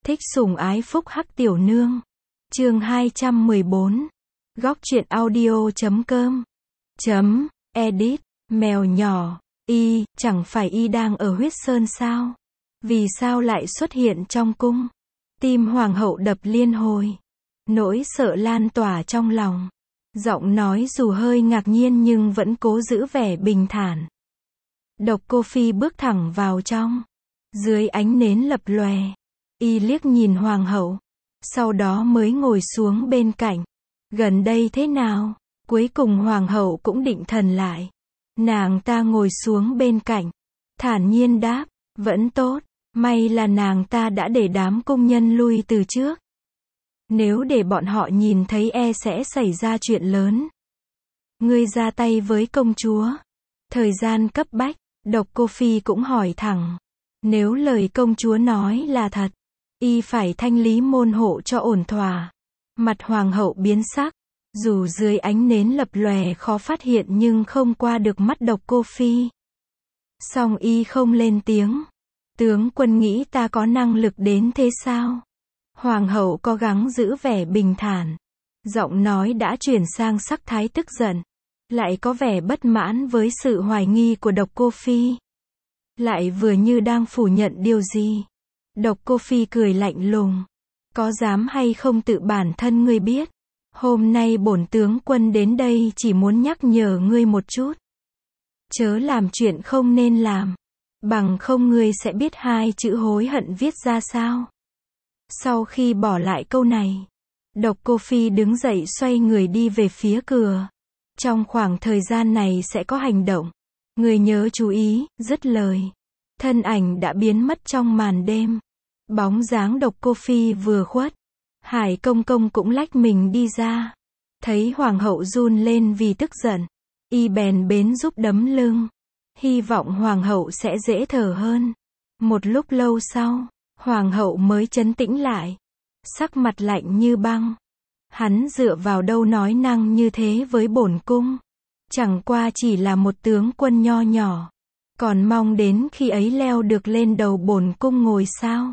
Thích sủng ái phúc hắc tiểu nương. Chương 214. Góc truyện audio.com. Edit. Mèo nhỏ. Chẳng phải đang ở Huyết Sơn sao? Vì sao lại xuất hiện trong cung? Tim hoàng hậu đập liên hồi. Nỗi sợ lan tỏa trong lòng. Giọng nói dù hơi ngạc nhiên nhưng vẫn cố giữ vẻ bình thản. Độc Cô Phi bước thẳng vào trong. Dưới ánh nến lập lòe. Liếc nhìn hoàng hậu. Sau đó mới ngồi xuống bên cạnh. Gần đây thế nào? Cuối cùng hoàng hậu cũng định thần lại. Nàng ta ngồi xuống bên cạnh. Thản nhiên đáp. Vẫn tốt. May là nàng ta đã để đám cung nhân lui từ trước. Nếu để bọn họ nhìn thấy sẽ xảy ra chuyện lớn. Ngươi ra tay với công chúa. Thời gian cấp bách. Độc Cô Phi cũng hỏi thẳng. Nếu lời công chúa nói là thật, phải thanh lý môn hộ cho ổn thỏa. Mặt hoàng hậu biến sắc. Dù dưới ánh nến lập lòe khó phát hiện nhưng không qua được mắt Độc Cô Phi. Song không lên tiếng. Tướng quân nghĩ ta có năng lực đến thế sao? Hoàng hậu cố gắng giữ vẻ bình thản. Giọng nói đã chuyển sang sắc thái tức giận. Lại có vẻ bất mãn với sự hoài nghi của Độc Cô Phi. Lại vừa như đang phủ nhận điều gì. Độc Cô Phi cười lạnh lùng. Có dám hay không tự bản thân ngươi biết. Hôm nay bổn tướng quân đến đây chỉ muốn nhắc nhở ngươi một chút. Chớ làm chuyện không nên làm. Bằng không ngươi sẽ biết hai chữ hối hận viết ra sao. Sau khi bỏ lại câu này, Độc Cô Phi đứng dậy xoay người đi về phía cửa. Trong khoảng thời gian này sẽ có hành động. Người nhớ chú ý, dứt lời. Thân ảnh đã biến mất trong màn đêm. Bóng dáng Độc Cô Phi vừa khuất. Hải Công Công cũng lách mình đi ra. Thấy hoàng hậu run lên vì tức giận. Bèn bến giúp đấm lưng. Hy vọng hoàng hậu sẽ dễ thở hơn. Một lúc lâu sau, hoàng hậu mới trấn tĩnh lại. Sắc mặt lạnh như băng. Hắn dựa vào đâu nói năng như thế với bổn cung. Chẳng qua chỉ là một tướng quân nho nhỏ. Còn mong đến khi ấy leo được lên đầu bổn cung ngồi sao?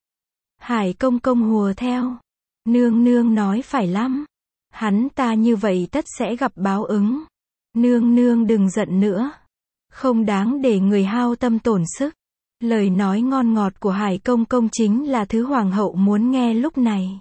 Hải Công Công hùa theo. Nương nương nói phải lắm. Hắn ta như vậy tất sẽ gặp báo ứng. Nương nương đừng giận nữa. Không đáng để người hao tâm tổn sức. Lời nói ngon ngọt của Hải Công Công chính là thứ hoàng hậu muốn nghe lúc này.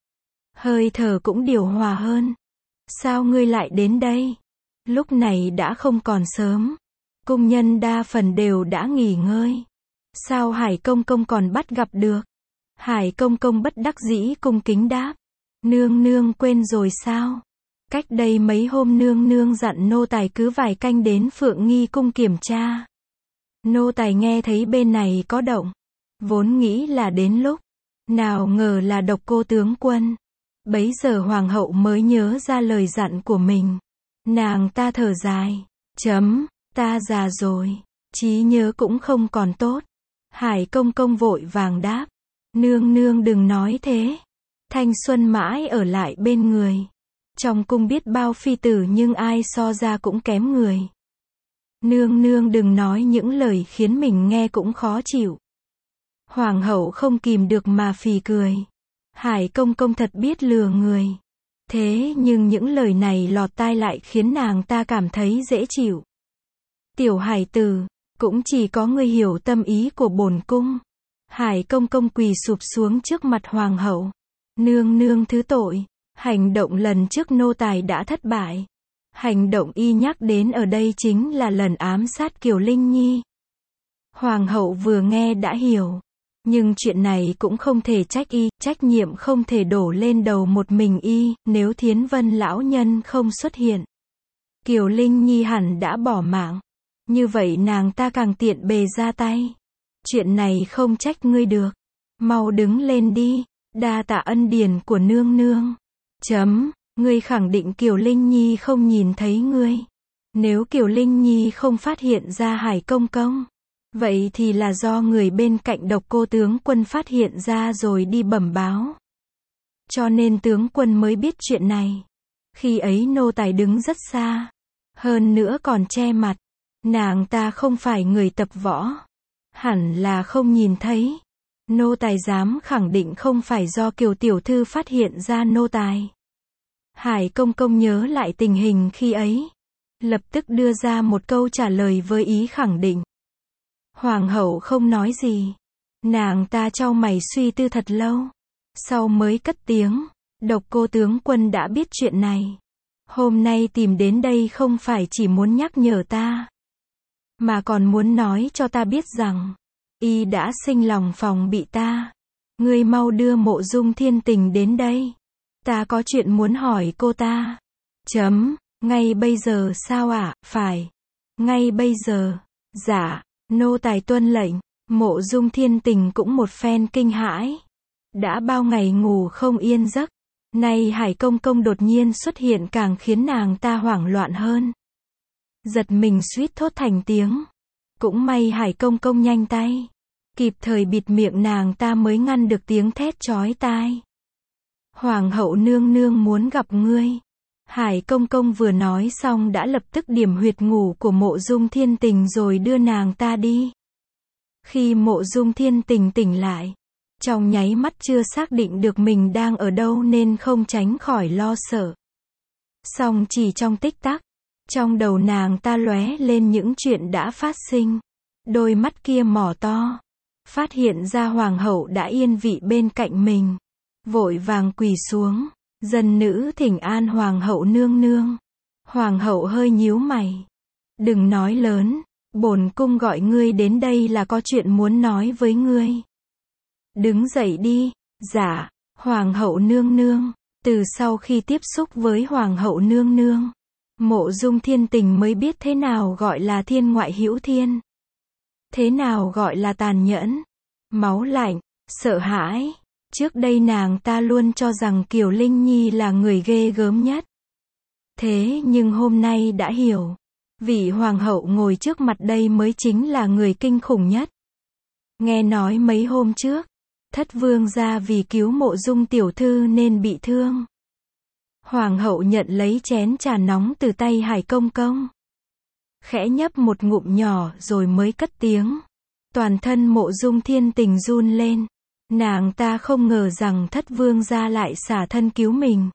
Hơi thở cũng điều hòa hơn. Sao ngươi lại đến đây? Lúc này đã không còn sớm. Cung nhân đa phần đều đã nghỉ ngơi. Sao Hải Công Công còn bắt gặp được? Hải Công Công bất đắc dĩ cung kính đáp. Nương nương quên rồi sao? Cách đây mấy hôm nương nương dặn nô tài cứ vài canh đến Phượng Nghi cung kiểm tra. Nô tài nghe thấy bên này có động. Vốn nghĩ là đến lúc. Nào ngờ là Độc Cô tướng quân. Bấy giờ hoàng hậu mới nhớ ra lời dặn của mình. Nàng ta thở dài. Ta già rồi. Trí nhớ cũng không còn tốt. Hải Công Công vội vàng đáp. Nương nương đừng nói thế. Thanh xuân mãi ở lại bên người. Trong cung biết bao phi tử nhưng ai so ra cũng kém người. Nương nương đừng nói những lời khiến mình nghe cũng khó chịu. Hoàng hậu không kìm được mà phì cười. Hải Công Công thật biết lừa người. Thế nhưng những lời này lọt tai lại khiến nàng ta cảm thấy dễ chịu. Tiểu hải tử, cũng chỉ có ngươi hiểu tâm ý của bổn cung. Hải Công Công quỳ sụp xuống trước mặt hoàng hậu. Nương nương thứ tội. Hành động lần trước nô tài đã thất bại. Hành động nhắc đến ở đây chính là lần ám sát Kiều Linh Nhi. Hoàng hậu vừa nghe đã hiểu. Nhưng chuyện này cũng không thể trách trách nhiệm không thể đổ lên đầu một mình nếu Thiến Vân lão nhân không xuất hiện. Kiều Linh Nhi hẳn đã bỏ mạng. Như vậy nàng ta càng tiện bề ra tay. Chuyện này không trách ngươi được. Mau đứng lên đi, đa tạ ân điển của nương nương. Ngươi khẳng định Kiều Linh Nhi không nhìn thấy ngươi. Nếu Kiều Linh Nhi không phát hiện ra Hải Công Công, vậy thì là do người bên cạnh Độc Cô tướng quân phát hiện ra rồi đi bẩm báo. Cho nên tướng quân mới biết chuyện này. Khi ấy nô tài đứng rất xa. Hơn nữa còn che mặt. Nàng ta không phải người tập võ. Hẳn là không nhìn thấy. Nô tài dám khẳng định không phải do Kiều tiểu thư phát hiện ra nô tài. Hải công công nhớ lại tình hình khi ấy, lập tức đưa ra một câu trả lời với ý khẳng định. Hoàng hậu không nói gì. Nàng ta chau mày suy tư thật lâu, sau mới cất tiếng, Độc Cô tướng quân đã biết chuyện này. Hôm nay tìm đến đây không phải chỉ muốn nhắc nhở ta, mà còn muốn nói cho ta biết rằng, y đã sinh lòng phòng bị ta. Ngươi mau đưa Mộ Dung Thiên Tình đến đây. Ta có chuyện muốn hỏi cô ta. Ngay bây giờ sao ạ? Phải. Ngay bây giờ. Dạ. Nô tài tuân lệnh. Mộ Dung Thiên Tình cũng một phen kinh hãi. Đã bao ngày ngủ không yên giấc. Nay Hải công công đột nhiên xuất hiện càng khiến nàng ta hoảng loạn hơn. Giật mình suýt thốt thành tiếng. Cũng may Hải công công nhanh tay, kịp thời bịt miệng nàng ta mới ngăn được tiếng thét chói tai. Hoàng hậu nương nương muốn gặp ngươi. Hải công công vừa nói xong đã lập tức điểm huyệt ngủ của Mộ Dung Thiên Tình rồi đưa nàng ta đi. Khi Mộ Dung Thiên Tình tỉnh lại, trong nháy mắt chưa xác định được mình đang ở đâu nên không tránh khỏi lo sợ. Song chỉ trong tích tắc, trong đầu nàng ta lóe lên những chuyện đã phát sinh. Đôi mắt kia mở to, phát hiện ra hoàng hậu đã yên vị bên cạnh mình. Vội vàng quỳ xuống, dân nữ thỉnh an hoàng hậu nương nương. Hoàng hậu hơi nhíu mày. Đừng nói lớn, bổn cung gọi ngươi đến đây là có chuyện muốn nói với ngươi. Đứng dậy đi. Dạ, hoàng hậu nương nương. Từ sau khi tiếp xúc với hoàng hậu nương nương, Mộ Dung Thiên Tình mới biết thế nào gọi là thiên ngoại hữu thiên. Thế nào gọi là tàn nhẫn, máu lạnh, sợ hãi. Trước đây nàng ta luôn cho rằng Kiều Linh Nhi là người ghê gớm nhất. Thế nhưng hôm nay đã hiểu, vị hoàng hậu ngồi trước mặt đây mới chính là người kinh khủng nhất. Nghe nói mấy hôm trước, Thất vương gia vì cứu Mộ Dung tiểu thư nên bị thương. Hoàng hậu nhận lấy chén trà nóng từ tay Hải công công, khẽ nhấp một ngụm nhỏ rồi mới cất tiếng. Toàn thân Mộ Dung Thiên Tình run lên. Nàng ta không ngờ rằng Thất vương gia lại xả thân cứu mình.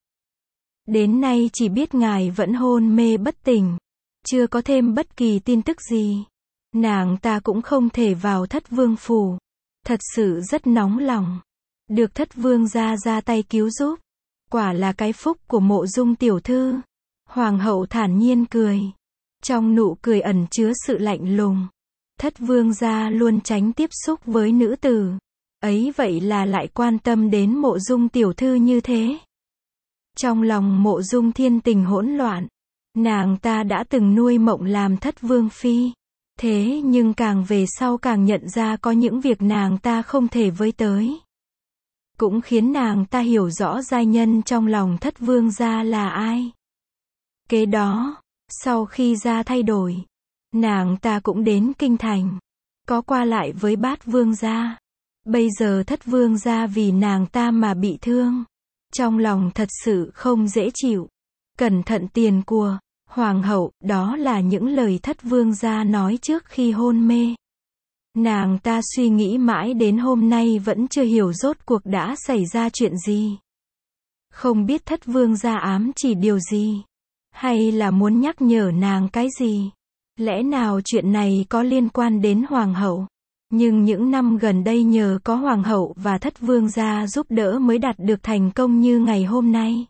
Đến nay chỉ biết ngài vẫn hôn mê bất tỉnh, chưa có thêm bất kỳ tin tức gì. Nàng ta cũng không thể vào Thất vương phủ. Thật sự rất nóng lòng. Được Thất vương gia ra tay cứu giúp, quả là cái phúc của Mộ Dung tiểu thư. Hoàng hậu thản nhiên cười. Trong nụ cười ẩn chứa sự lạnh lùng. Thất vương gia luôn tránh tiếp xúc với nữ tử. Ấy vậy là lại quan tâm đến Mộ Dung tiểu thư như thế. Trong lòng Mộ Dung Thiên Tình hỗn loạn. Nàng ta đã từng nuôi mộng làm Thất vương phi. Thế nhưng càng về sau càng nhận ra có những việc nàng ta không thể với tới. Cũng khiến nàng ta hiểu rõ giai nhân trong lòng Thất vương gia là ai. Kế đó, sau khi gia thay đổi, nàng ta cũng đến kinh thành, có qua lại với Bát vương gia. Bây giờ Thất vương gia vì nàng ta mà bị thương, trong lòng thật sự không dễ chịu. Cẩn thận tiền của hoàng hậu, đó là những lời Thất vương gia nói trước khi hôn mê. Nàng ta suy nghĩ mãi đến hôm nay vẫn chưa hiểu rốt cuộc đã xảy ra chuyện gì. Không biết Thất vương gia ám chỉ điều gì, hay là muốn nhắc nhở nàng cái gì. Lẽ nào chuyện này có liên quan đến hoàng hậu? Nhưng những năm gần đây nhờ có hoàng hậu và Thất vương gia giúp đỡ mới đạt được thành công như ngày hôm nay.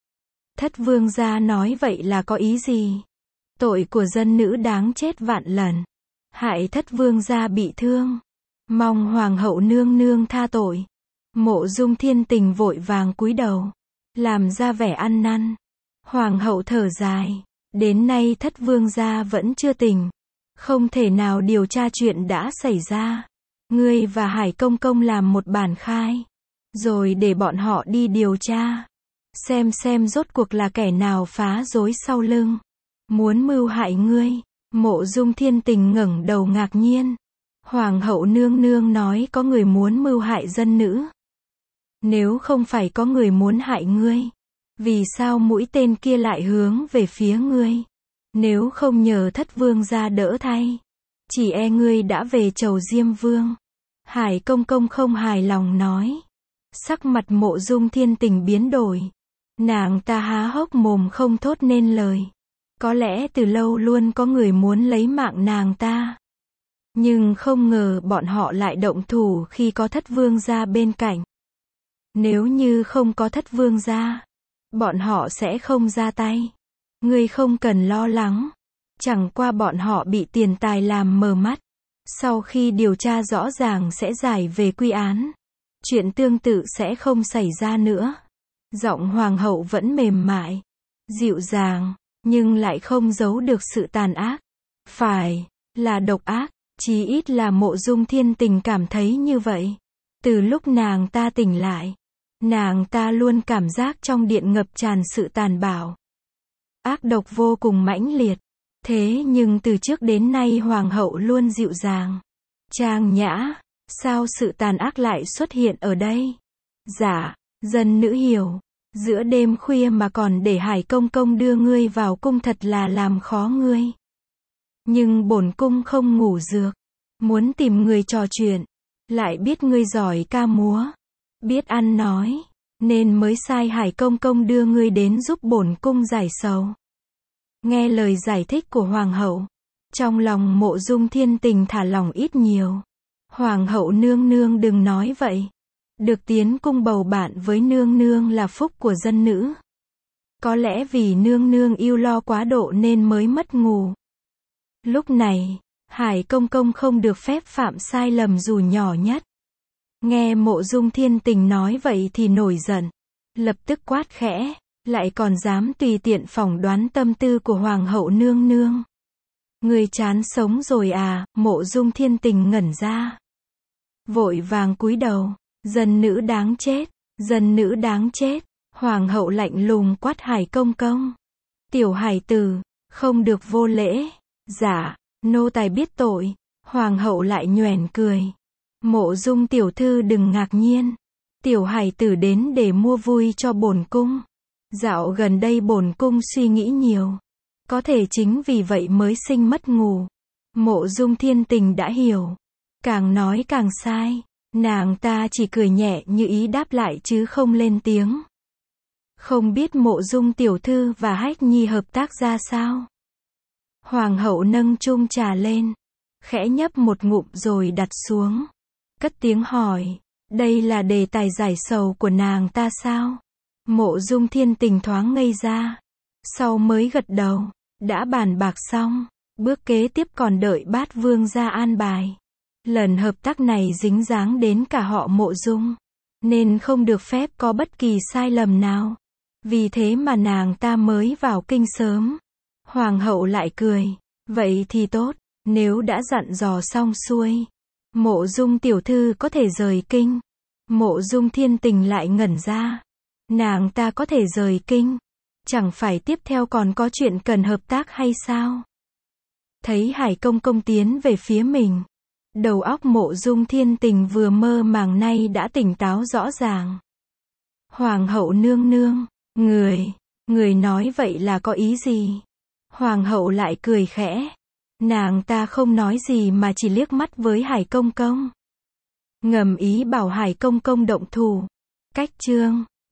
Thất vương gia nói vậy là có ý gì? Tội của dân nữ đáng chết vạn lần. Hại Thất vương gia bị thương. Mong hoàng hậu nương nương tha tội. Mộ Dung Thiên Tình vội vàng cúi đầu, làm ra vẻ ăn năn. Hoàng hậu thở dài. Đến nay Thất vương gia vẫn chưa tỉnh. Không thể nào điều tra chuyện đã xảy ra. Ngươi và Hải công công làm một bản khai, rồi để bọn họ đi điều tra. Xem rốt cuộc là kẻ nào phá rối sau lưng, muốn mưu hại ngươi. Mộ Dung Thiên Tình ngẩng đầu ngạc nhiên. Hoàng hậu nương nương nói có người muốn mưu hại dân nữ. Nếu không phải có người muốn hại ngươi, vì sao mũi tên kia lại hướng về phía ngươi? Nếu không nhờ Thất vương gia đỡ thay, chỉ e ngươi đã về chầu Diêm vương. Hải công công không hài lòng nói. Sắc mặt Mộ Dung Thiên Tình biến đổi. Nàng ta há hốc mồm không thốt nên lời. Có lẽ từ lâu luôn có người muốn lấy mạng nàng ta. Nhưng không ngờ bọn họ lại động thủ khi có Thất Vương gia bên cạnh. Nếu như không có Thất Vương gia, bọn họ sẽ không ra tay. Ngươi không cần lo lắng. Chẳng qua bọn họ bị tiền tài làm mờ mắt. Sau khi điều tra rõ ràng sẽ giải về quy án. Chuyện tương tự sẽ không xảy ra nữa. Giọng hoàng hậu vẫn mềm mại, dịu dàng, nhưng lại không giấu được sự tàn ác. Phải là độc ác, chí ít là Mộ Dung Thiên Tình cảm thấy như vậy. Từ lúc nàng ta tỉnh lại, nàng ta luôn cảm giác trong điện ngập tràn sự tàn bạo. Ác độc vô cùng mãnh liệt. Thế nhưng từ trước đến nay hoàng hậu luôn dịu dàng, trang nhã. Sao sự tàn ác lại xuất hiện ở đây? Dạ, dân nữ hiểu. Giữa đêm khuya mà còn để Hải công công đưa ngươi vào cung thật là làm khó ngươi. Nhưng bổn cung không ngủ dược. Muốn tìm người trò chuyện. Lại biết ngươi giỏi ca múa. Biết ăn nói. Nên mới sai Hải công công đưa ngươi đến giúp bổn cung giải sầu. Nghe lời giải thích của hoàng hậu. Trong lòng Mộ Dung Thiên Tình thả lỏng ít nhiều. Hoàng hậu nương nương đừng nói vậy. Được tiến cung bầu bạn với nương nương là phúc của dân nữ. Có lẽ vì nương nương yêu lo quá độ nên mới mất ngủ. Lúc này, Hải công công không được phép phạm sai lầm dù nhỏ nhất. Nghe Mộ Dung Thiên Tình nói vậy thì nổi giận. Lập tức quát khẽ, lại còn dám tùy tiện phỏng đoán tâm tư của hoàng hậu nương nương. Người chán sống rồi à? Mộ Dung Thiên Tình ngẩn ra. Vội vàng cúi đầu. Dân nữ đáng chết, dân nữ đáng chết. Hoàng hậu lạnh lùng quát Hải công công. Tiểu hài tử, không được vô lễ. Dạ, nô tài biết tội. Hoàng hậu lại nhoẻn cười. Mộ Dung tiểu thư đừng ngạc nhiên. Tiểu hài tử đến để mua vui cho bổn cung. Dạo gần đây bổn cung suy nghĩ nhiều. Có thể chính vì vậy mới sinh mất ngủ. Mộ Dung Thiên Tình đã hiểu. Càng nói càng sai. Nàng ta chỉ cười nhẹ như ý đáp lại chứ không lên tiếng. Không biết Mộ Dung tiểu thư và Hách Nhi hợp tác ra sao? Hoàng hậu nâng chung trà lên. Khẽ nhấp một ngụm rồi đặt xuống. Cất tiếng hỏi. Đây là đề tài giải sầu của nàng ta sao? Mộ Dung Thiên Tình thoáng ngây ra. Sau mới gật đầu. Đã bàn bạc xong. Bước kế tiếp còn đợi Bát Vương ra an bài. Lần hợp tác này dính dáng đến cả họ Mộ Dung. Nên không được phép có bất kỳ sai lầm nào. Vì thế mà nàng ta mới vào kinh sớm. Hoàng hậu lại cười. Vậy thì tốt. Nếu đã dặn dò xong xuôi. Mộ Dung tiểu thư có thể rời kinh. Mộ Dung Thiên Tình lại ngẩn ra. Nàng ta có thể rời kinh. Chẳng phải tiếp theo còn có chuyện cần hợp tác hay sao? Thấy Hải công công tiến về phía mình. Đầu óc Mộ Dung Thiên Tình vừa mơ màng nay đã tỉnh táo rõ ràng. Hoàng hậu nương nương, người nói vậy là có ý gì? Hoàng hậu lại cười khẽ. Nàng ta không nói gì mà chỉ liếc mắt với Hải công công. Ngầm ý bảo Hải công công động thủ. Cách chương